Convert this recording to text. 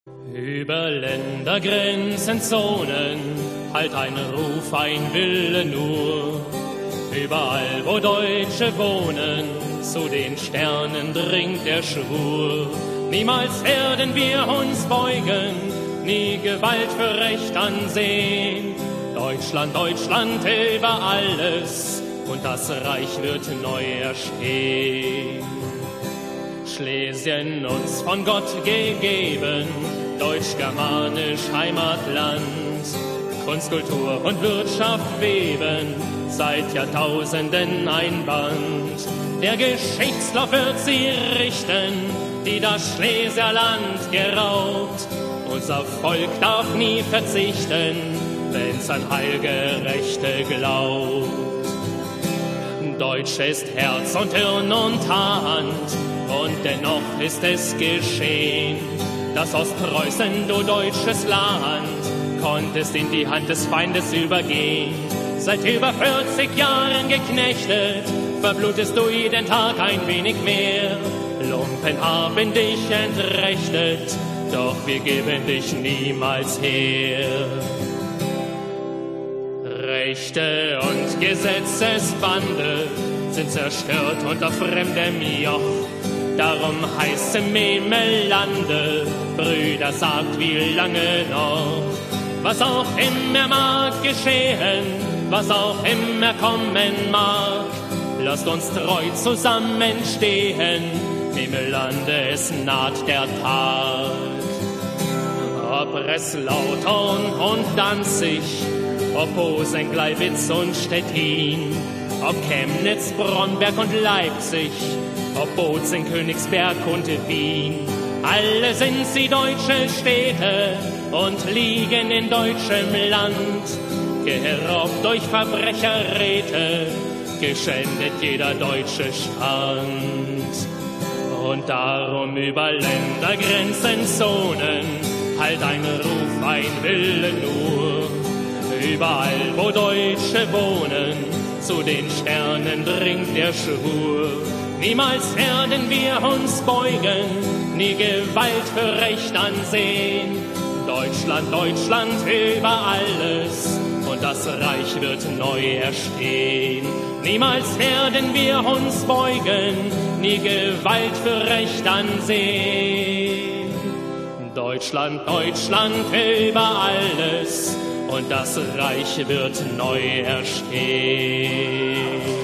Über Ländergrenzen, Zonen, halt ein Ruf, ein Wille nur. Überall, wo Deutsche wohnen, zu den Sternen dringt der Schwur. Niemals werden wir uns beugen, nie Gewalt für Recht ansehen. Deutschland, Deutschland über alles, und das Reich wird neu erstehen. Schlesien uns von Gott gegeben, deutsch-germanisch Heimatland. Kunst, Kultur und Wirtschaft weben, seit Jahrtausenden ein Band. Der Geschichtslauf wird sie richten, die das Schlesierland geraubt. Unser Volk darf nie verzichten, wenn's an Heilgerechte glaubt. Deutsch ist Herz und Hirn und Hand, und dennoch ist es geschehen, dass Ostpreußen, du deutsches Land, konntest in die Hand des Feindes übergehen. Seit über 40 Jahren geknechtet, verblutest du jeden Tag ein wenig mehr. Lumpen haben dich entrechtet, doch wir geben dich niemals her. Rechte und Gesetzesbande sind zerstört unter fremdem Joch. Darum heißt es Memelande, Brüder, sagt, wie lange noch? Was auch immer mag geschehen, was auch immer kommen mag, lasst uns treu zusammenstehen, Memelande, es naht der Tag. Ob Breslau und Danzig, ob Posen, Gleiwitz und Stettin, ob Chemnitz, Bronnberg und Leipzig, ob Bozen, Königsberg und Wien, alle sind sie deutsche Städte und liegen in deutschem Land, geraubt durch Verbrecherräte, geschändet jeder deutsche Stand. Und darum über Ländergrenzen, Zonen, halt ein Ruf, ein Wille nur. Überall, wo Deutsche wohnen, zu den Sternen dringt der Schwur. Niemals werden wir uns beugen, nie Gewalt für Recht ansehen. Deutschland, Deutschland über alles, und das Reich wird neu erstehen. Niemals werden wir uns beugen, nie Gewalt für Recht ansehen. Deutschland, Deutschland über alles, und das Reich wird neu erstehen.